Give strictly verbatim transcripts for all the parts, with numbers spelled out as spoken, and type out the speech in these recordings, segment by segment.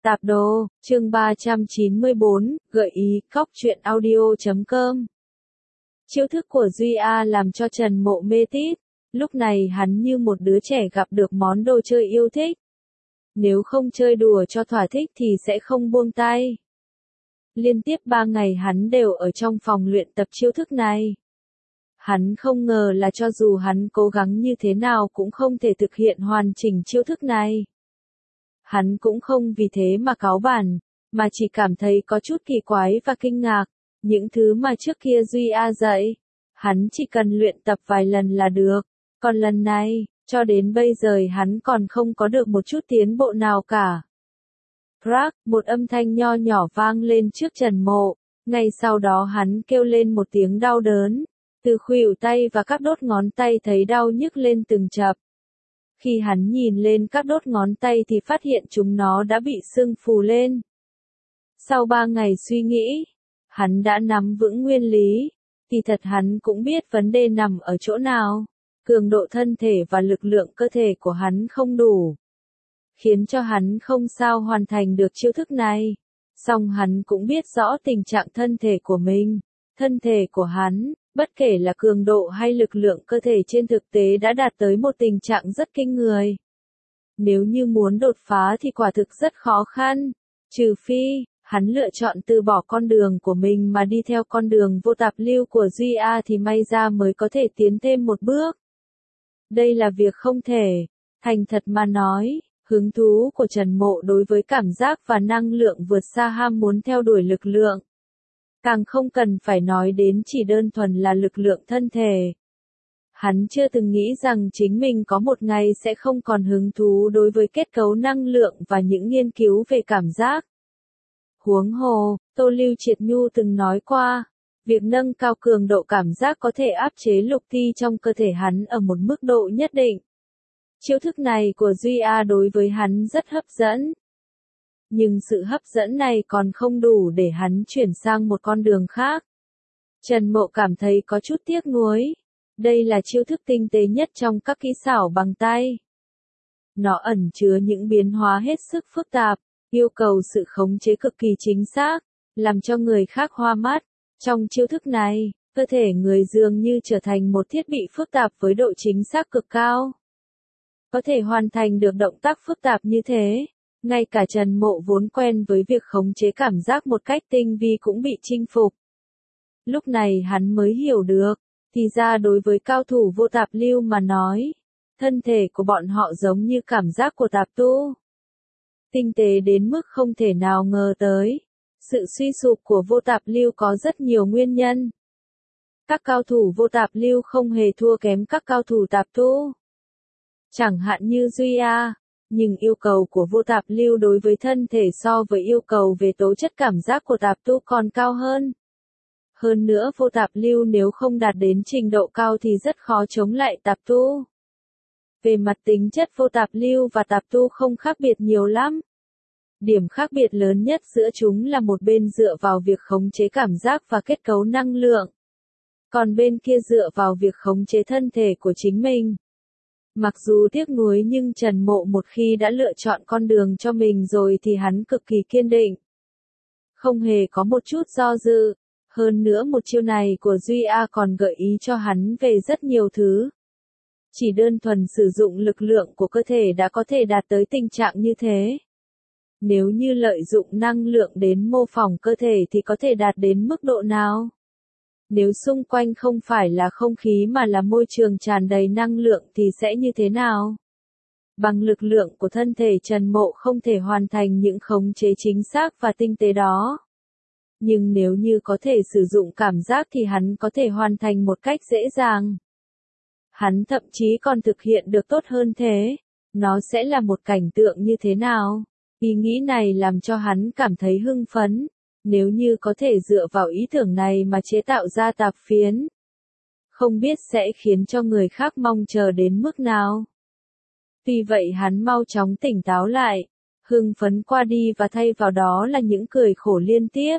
Tạp đồ, chương ba trăm chín mươi bốn, gợi ý, cóc truyện audio chấm com. Chiêu thức của Duy A làm cho Trần Mộ mê tít, lúc này hắn như một đứa trẻ gặp được món đồ chơi yêu thích. Nếu không chơi đùa cho thỏa thích thì sẽ không buông tay. Liên tiếp ba ngày hắn đều ở trong phòng luyện tập chiêu thức này. Hắn không ngờ là cho dù hắn cố gắng như thế nào cũng không thể thực hiện hoàn chỉnh chiêu thức này. Hắn cũng không vì thế mà cáu bản, mà chỉ cảm thấy có chút kỳ quái và kinh ngạc. Những thứ mà trước kia Duy A dạy, hắn chỉ cần luyện tập vài lần là được. Còn lần này, cho đến bây giờ hắn còn không có được một chút tiến bộ nào cả. Crack, một âm thanh nho nhỏ vang lên trước Trần Mộ. Ngay sau đó hắn kêu lên một tiếng đau đớn. Từ khuỷu tay và các đốt ngón tay thấy đau nhức lên từng chập. Khi hắn nhìn lên các đốt ngón tay thì phát hiện chúng nó đã bị sưng phù lên. Sau ba ngày suy nghĩ, hắn đã nắm vững nguyên lý, thì thật hắn cũng biết vấn đề nằm ở chỗ nào. Cường độ thân thể và lực lượng cơ thể của hắn không đủ, khiến cho hắn không sao hoàn thành được chiêu thức này. Song hắn cũng biết rõ tình trạng thân thể của mình, thân thể của hắn, bất kể là cường độ hay lực lượng cơ thể trên thực tế đã đạt tới một tình trạng rất kinh người. Nếu như muốn đột phá thì quả thực rất khó khăn, trừ phi, hắn lựa chọn từ bỏ con đường của mình mà đi theo con đường vô tạp lưu của Duy A thì may ra mới có thể tiến thêm một bước. Đây là việc không thể, thành thật mà nói, hứng thú của Trần Mộ đối với cảm giác và năng lượng vượt xa ham muốn theo đuổi lực lượng. Càng không cần phải nói đến chỉ đơn thuần là lực lượng thân thể. Hắn chưa từng nghĩ rằng chính mình có một ngày sẽ không còn hứng thú đối với kết cấu năng lượng và những nghiên cứu về cảm giác. Huống hồ, Tô Lưu Triệt Nhu từng nói qua, việc nâng cao cường độ cảm giác có thể áp chế lục ti trong cơ thể hắn ở một mức độ nhất định. Chiêu thức này của Duy A đối với hắn rất hấp dẫn. Nhưng sự hấp dẫn này còn không đủ để hắn chuyển sang một con đường khác. Trần Mộ cảm thấy có chút tiếc nuối. Đây là chiêu thức tinh tế nhất trong các kỹ xảo bằng tay. Nó ẩn chứa những biến hóa hết sức phức tạp, yêu cầu sự khống chế cực kỳ chính xác, làm cho người khác hoa mắt. Trong chiêu thức này, cơ thể người dường như trở thành một thiết bị phức tạp với độ chính xác cực cao. Có thể hoàn thành được động tác phức tạp như thế. Ngay cả Trần Mộ vốn quen với việc khống chế cảm giác một cách tinh vi cũng bị chinh phục. Lúc này hắn mới hiểu được, thì ra đối với cao thủ vô tạp lưu mà nói, thân thể của bọn họ giống như cảm giác của tạp tu. Tinh tế đến mức không thể nào ngờ tới. Sự suy sụp của vô tạp lưu có rất nhiều nguyên nhân. Các cao thủ vô tạp lưu không hề thua kém các cao thủ tạp tu. Chẳng hạn như Duy A. Nhưng yêu cầu của vô tạp lưu đối với thân thể so với yêu cầu về tố chất cảm giác của tạp tu còn cao hơn. Hơn nữa vô tạp lưu nếu không đạt đến trình độ cao thì rất khó chống lại tạp tu. Về mặt tính chất vô tạp lưu và tạp tu không khác biệt nhiều lắm. Điểm khác biệt lớn nhất giữa chúng là một bên dựa vào việc khống chế cảm giác và kết cấu năng lượng. Còn bên kia dựa vào việc khống chế thân thể của chính mình. Mặc dù tiếc nuối nhưng Trần Mộ một khi đã lựa chọn con đường cho mình rồi thì hắn cực kỳ kiên định. Không hề có một chút do dự. Hơn nữa một chiêu này của Duy A còn gợi ý cho hắn về rất nhiều thứ. Chỉ đơn thuần sử dụng lực lượng của cơ thể đã có thể đạt tới tình trạng như thế. Nếu như lợi dụng năng lượng đến mô phỏng cơ thể thì có thể đạt đến mức độ nào? Nếu xung quanh không phải là không khí mà là môi trường tràn đầy năng lượng thì sẽ như thế nào? Bằng lực lượng của thân thể Trần Mộ không thể hoàn thành những khống chế chính xác và tinh tế đó. Nhưng nếu như có thể sử dụng cảm giác thì hắn có thể hoàn thành một cách dễ dàng. Hắn thậm chí còn thực hiện được tốt hơn thế. Nó sẽ là một cảnh tượng như thế nào? Ý nghĩ này làm cho hắn cảm thấy hưng phấn. Nếu như có thể dựa vào ý tưởng này mà chế tạo ra tạp phiến, không biết sẽ khiến cho người khác mong chờ đến mức nào. Tuy vậy hắn mau chóng tỉnh táo lại, hưng phấn qua đi và thay vào đó là những cười khổ liên tiếp.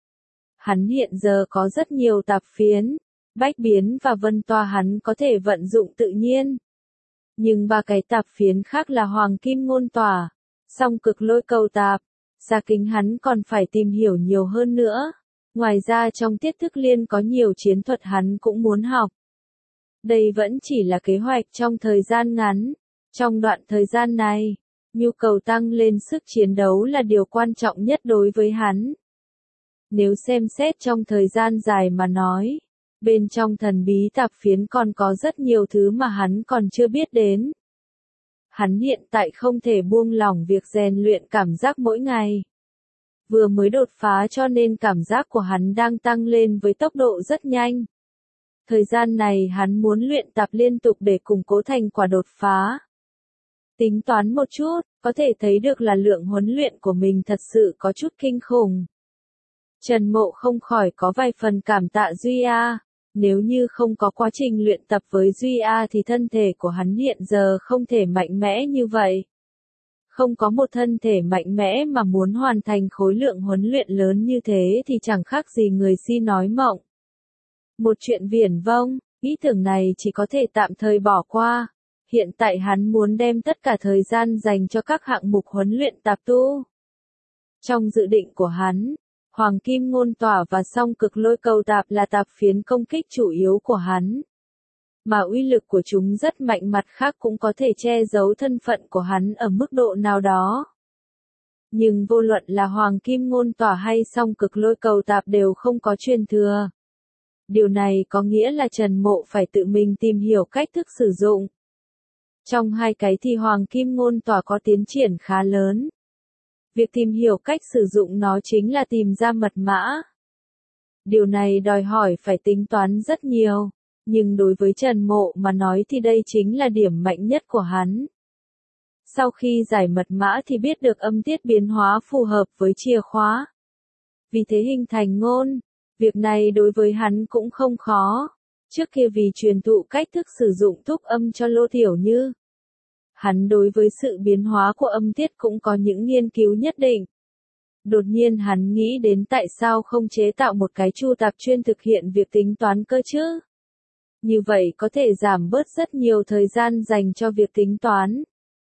Hắn hiện giờ có rất nhiều tạp phiến, bách biến và vân toa hắn có thể vận dụng tự nhiên. Nhưng ba cái tạp phiến khác là hoàng kim ngôn tỏa, song cực lôi cầu tạp, Gia Kính hắn còn phải tìm hiểu nhiều hơn nữa. Ngoài ra trong tiết thức liên có nhiều chiến thuật hắn cũng muốn học. Đây vẫn chỉ là kế hoạch trong thời gian ngắn. Trong đoạn thời gian này, nhu cầu tăng lên sức chiến đấu là điều quan trọng nhất đối với hắn. Nếu xem xét trong thời gian dài mà nói, bên trong thần bí tạp phiến còn có rất nhiều thứ mà hắn còn chưa biết đến. Hắn hiện tại không thể buông lỏng việc rèn luyện cảm giác mỗi ngày. Vừa mới đột phá cho nên cảm giác của hắn đang tăng lên với tốc độ rất nhanh. Thời gian này hắn muốn luyện tập liên tục để củng cố thành quả đột phá. Tính toán một chút, có thể thấy được là lượng huấn luyện của mình thật sự có chút kinh khủng. Trần Mộ không khỏi có vài phần cảm tạ Duy A. Nếu như không có quá trình luyện tập với Duy A thì thân thể của hắn hiện giờ không thể mạnh mẽ như vậy. Không có một thân thể mạnh mẽ mà muốn hoàn thành khối lượng huấn luyện lớn như thế thì chẳng khác gì người si nói mộng. Một chuyện viển vông, ý tưởng này chỉ có thể tạm thời bỏ qua. Hiện tại hắn muốn đem tất cả thời gian dành cho các hạng mục huấn luyện tạp tu. Trong dự định của hắn, Hoàng Kim Ngôn Tỏa và Song Cực Lôi Cầu Tạp là tạp phiến công kích chủ yếu của hắn. Mà uy lực của chúng rất mạnh, mặt khác cũng có thể che giấu thân phận của hắn ở mức độ nào đó. Nhưng vô luận là Hoàng Kim Ngôn Tỏa hay Song Cực Lôi Cầu Tạp đều không có truyền thừa. Điều này có nghĩa là Trần Mộ phải tự mình tìm hiểu cách thức sử dụng. Trong hai cái thì Hoàng Kim Ngôn Tỏa có tiến triển khá lớn. Việc tìm hiểu cách sử dụng nó chính là tìm ra mật mã. Điều này đòi hỏi phải tính toán rất nhiều, nhưng đối với Trần Mộ mà nói thì đây chính là điểm mạnh nhất của hắn. Sau khi giải mật mã thì biết được âm tiết biến hóa phù hợp với chìa khóa. Vì thế hình thành ngôn, việc này đối với hắn cũng không khó. Trước kia vì truyền thụ cách thức sử dụng thúc âm cho Lô Tiểu Như, hắn đối với sự biến hóa của âm tiết cũng có những nghiên cứu nhất định. Đột nhiên hắn nghĩ đến tại sao không chế tạo một cái chu tạp chuyên thực hiện việc tính toán cơ chứ? Như vậy có thể giảm bớt rất nhiều thời gian dành cho việc tính toán.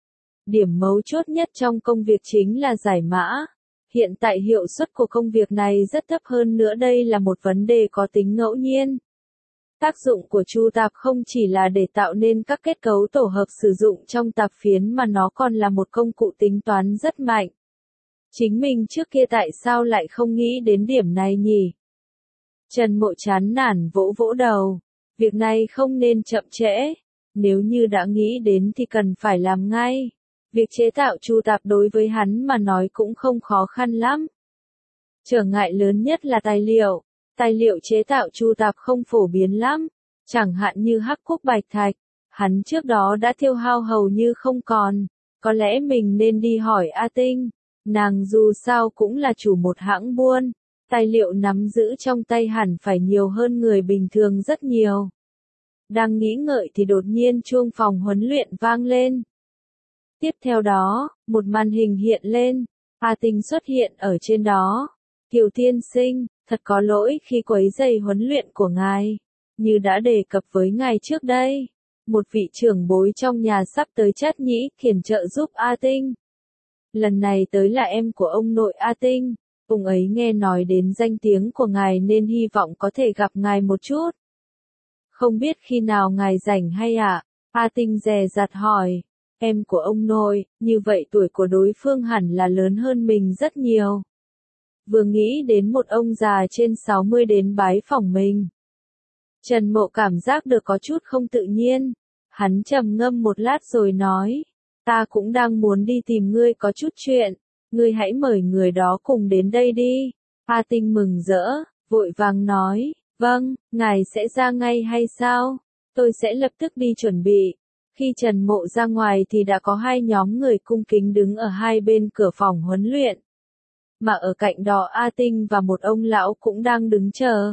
Điểm mấu chốt nhất trong công việc chính là giải mã. Hiện tại hiệu suất của công việc này rất thấp, hơn nữa đây là một vấn đề có tính ngẫu nhiên. Tác dụng của chu tạp không chỉ là để tạo nên các kết cấu tổ hợp sử dụng trong tạp phiến mà nó còn là một công cụ tính toán rất mạnh. Chính mình trước kia tại sao lại không nghĩ đến điểm này nhỉ? Trần Mộ chán nản vỗ vỗ đầu. Việc này không nên chậm trễ. Nếu như đã nghĩ đến thì cần phải làm ngay. Việc chế tạo chu tạp đối với hắn mà nói cũng không khó khăn lắm. Trở ngại lớn nhất là tài liệu. Tài liệu chế tạo chu tạp không phổ biến lắm. Chẳng hạn như hắc cúc bạch thạch. Hắn trước đó đã tiêu hao hầu như không còn. Có lẽ mình nên đi hỏi A Tinh. Nàng dù sao cũng là chủ một hãng buôn. Tài liệu nắm giữ trong tay hẳn phải nhiều hơn người bình thường rất nhiều. Đang nghĩ ngợi thì đột nhiên chuông phòng huấn luyện vang lên. Tiếp theo đó, một màn hình hiện lên. A Tinh xuất hiện ở trên đó. Kiều tiên sinh, thật có lỗi khi quấy rầy huấn luyện của ngài. Như đã đề cập với ngài trước đây, một vị trưởng bối trong nhà sắp tới Trát Nhĩ Kiền trợ giúp A Tinh. Lần này tới là em của ông nội A Tinh. Ông ấy nghe nói đến danh tiếng của ngài nên hy vọng có thể gặp ngài một chút. Không biết khi nào ngài rảnh hay ạ? À? A Tinh dè dặt hỏi. Em của ông nội, như vậy tuổi của đối phương hẳn là lớn hơn mình rất nhiều. Vừa nghĩ đến một ông già trên sáu mươi đến bái phỏng mình. Trần Mộ cảm giác được có chút không tự nhiên. Hắn trầm ngâm một lát rồi nói. Ta cũng đang muốn đi tìm ngươi có chút chuyện. Ngươi hãy mời người đó cùng đến đây đi. A Tinh mừng rỡ, vội vàng nói. Vâng, ngài sẽ ra ngay hay sao? Tôi sẽ lập tức đi chuẩn bị. Khi Trần Mộ ra ngoài thì đã có hai nhóm người cung kính đứng ở hai bên cửa phòng huấn luyện. Mà ở cạnh đó A Tinh và một ông lão cũng đang đứng chờ.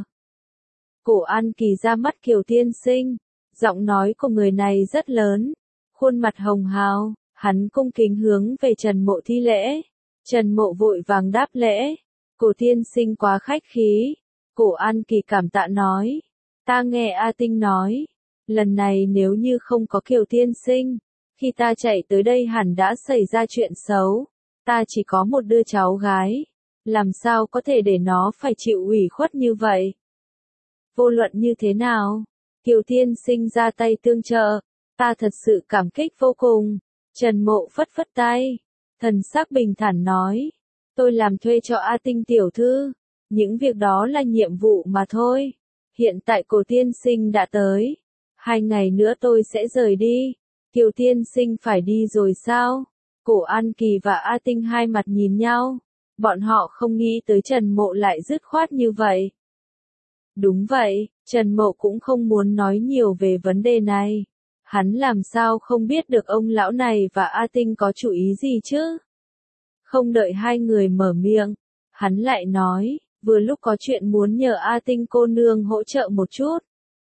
Cổ An Kỳ ra mắt Kiều tiên sinh. Giọng nói của người này rất lớn. Khuôn mặt hồng hào, hắn cung kính hướng về Trần Mộ thi lễ. Trần Mộ vội vàng đáp lễ. Cổ tiên sinh quá khách khí. Cổ An Kỳ cảm tạ nói. Ta nghe A Tinh nói. Lần này nếu như không có Kiều tiên sinh, khi ta chạy tới đây hẳn đã xảy ra chuyện xấu. Ta chỉ có một đứa cháu gái, làm sao có thể để nó phải chịu ủy khuất như vậy? Vô luận như thế nào, Kiều Tiên Sinh ra tay tương trợ, ta thật sự cảm kích vô cùng. Trần Mộ phất phất tay, thần sắc bình thản nói, tôi làm thuê cho A Tinh tiểu thư, những việc đó là nhiệm vụ mà thôi. Hiện tại Cổ Tiên Sinh đã tới, hai ngày nữa tôi sẽ rời đi. Kiều Tiên Sinh phải đi rồi sao? Cổ An Kỳ và A Tinh hai mặt nhìn nhau, bọn họ không nghĩ tới Trần Mộ lại dứt khoát như vậy. Đúng vậy, Trần Mộ cũng không muốn nói nhiều về vấn đề này. Hắn làm sao không biết được ông lão này và A Tinh có chủ ý gì chứ? Không đợi hai người mở miệng, hắn lại nói, vừa lúc có chuyện muốn nhờ A Tinh cô nương hỗ trợ một chút.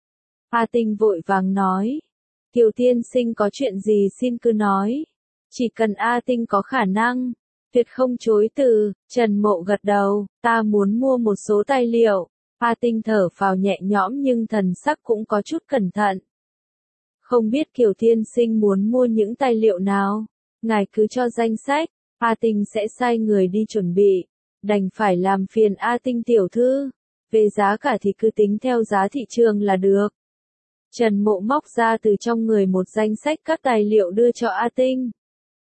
A Tinh vội vàng nói, Kiều Tiên Sinh có chuyện gì xin cứ nói, chỉ cần A Tinh có khả năng, tuyệt không chối từ. Trần Mộ gật đầu, ta muốn mua một số tài liệu. A Tinh thở phào nhẹ nhõm nhưng thần sắc cũng có chút cẩn thận. Không biết Kiều Tiên Sinh muốn mua những tài liệu nào, ngài cứ cho danh sách, A Tinh sẽ sai người đi chuẩn bị, đành phải làm phiền A Tinh tiểu thư, về giá cả thì cứ tính theo giá thị trường là được. Trần Mộ móc ra từ trong người một danh sách các tài liệu đưa cho A Tinh.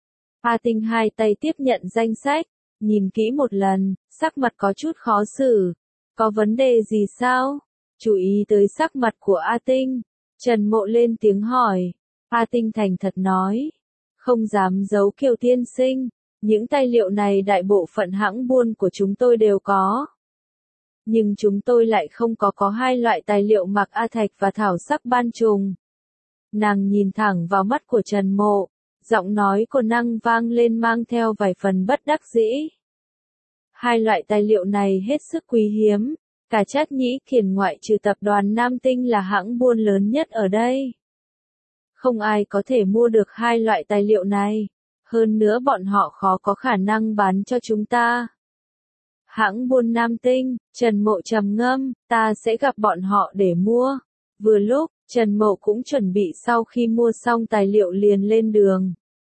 A Tinh hai tay tiếp nhận danh sách, nhìn kỹ một lần, sắc mặt có chút khó xử. Có vấn đề gì sao? Chú ý tới sắc mặt của A Tinh. Trần Mộ lên tiếng hỏi. A Tinh thành thật nói. Không dám giấu Kiều Tiên Sinh. Những tài liệu này đại bộ phận hãng buôn của chúng tôi đều có. Nhưng chúng tôi lại không có có hai loại tài liệu mạc A Thạch và thảo sắc ban trùng. Nàng nhìn thẳng vào mắt của Trần Mộ. Giọng nói của nàng vang lên mang theo vài phần bất đắc dĩ. Hai loại tài liệu này hết sức quý hiếm, cả Trát Nhĩ Kiền ngoại trừ tập đoàn Nam Tinh là hãng buôn lớn nhất ở đây. Không ai có thể mua được hai loại tài liệu này, hơn nữa bọn họ khó có khả năng bán cho chúng ta. Hãng buôn Nam Tinh, Trần Mộ trầm ngâm, ta sẽ gặp bọn họ để mua. Vừa lúc, Trần Mộ cũng chuẩn bị sau khi mua xong tài liệu liền lên đường.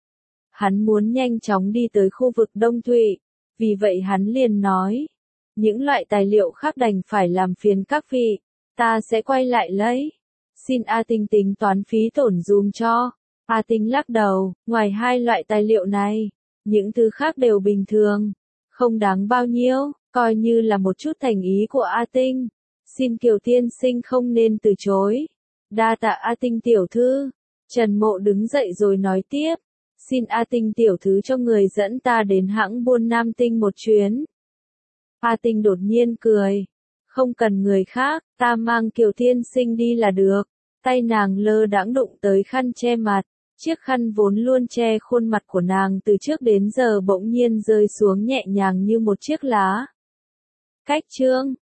Hắn muốn nhanh chóng đi tới khu vực Đông Thụy. Vì vậy hắn liền nói, những loại tài liệu khác đành phải làm phiền các vị, ta sẽ quay lại lấy. Xin A Tinh tính toán phí tổn dùm cho. A Tinh lắc đầu, ngoài hai loại tài liệu này, những thứ khác đều bình thường, không đáng bao nhiêu, coi như là một chút thành ý của A Tinh. Xin Kiều Tiên Sinh không nên từ chối. Đa tạ A Tinh tiểu thư. Trần Mộ đứng dậy rồi nói tiếp. Xin A Tinh tiểu thư cho người dẫn ta đến hãng buôn Nam Tinh một chuyến. A Tinh đột nhiên cười. Không cần người khác, ta mang Kiều Tiên Sinh đi là được. Tay nàng lơ đãng đụng tới khăn che mặt. Chiếc khăn vốn luôn che khuôn mặt của nàng từ trước đến giờ bỗng nhiên rơi xuống nhẹ nhàng như một chiếc lá. Cách chương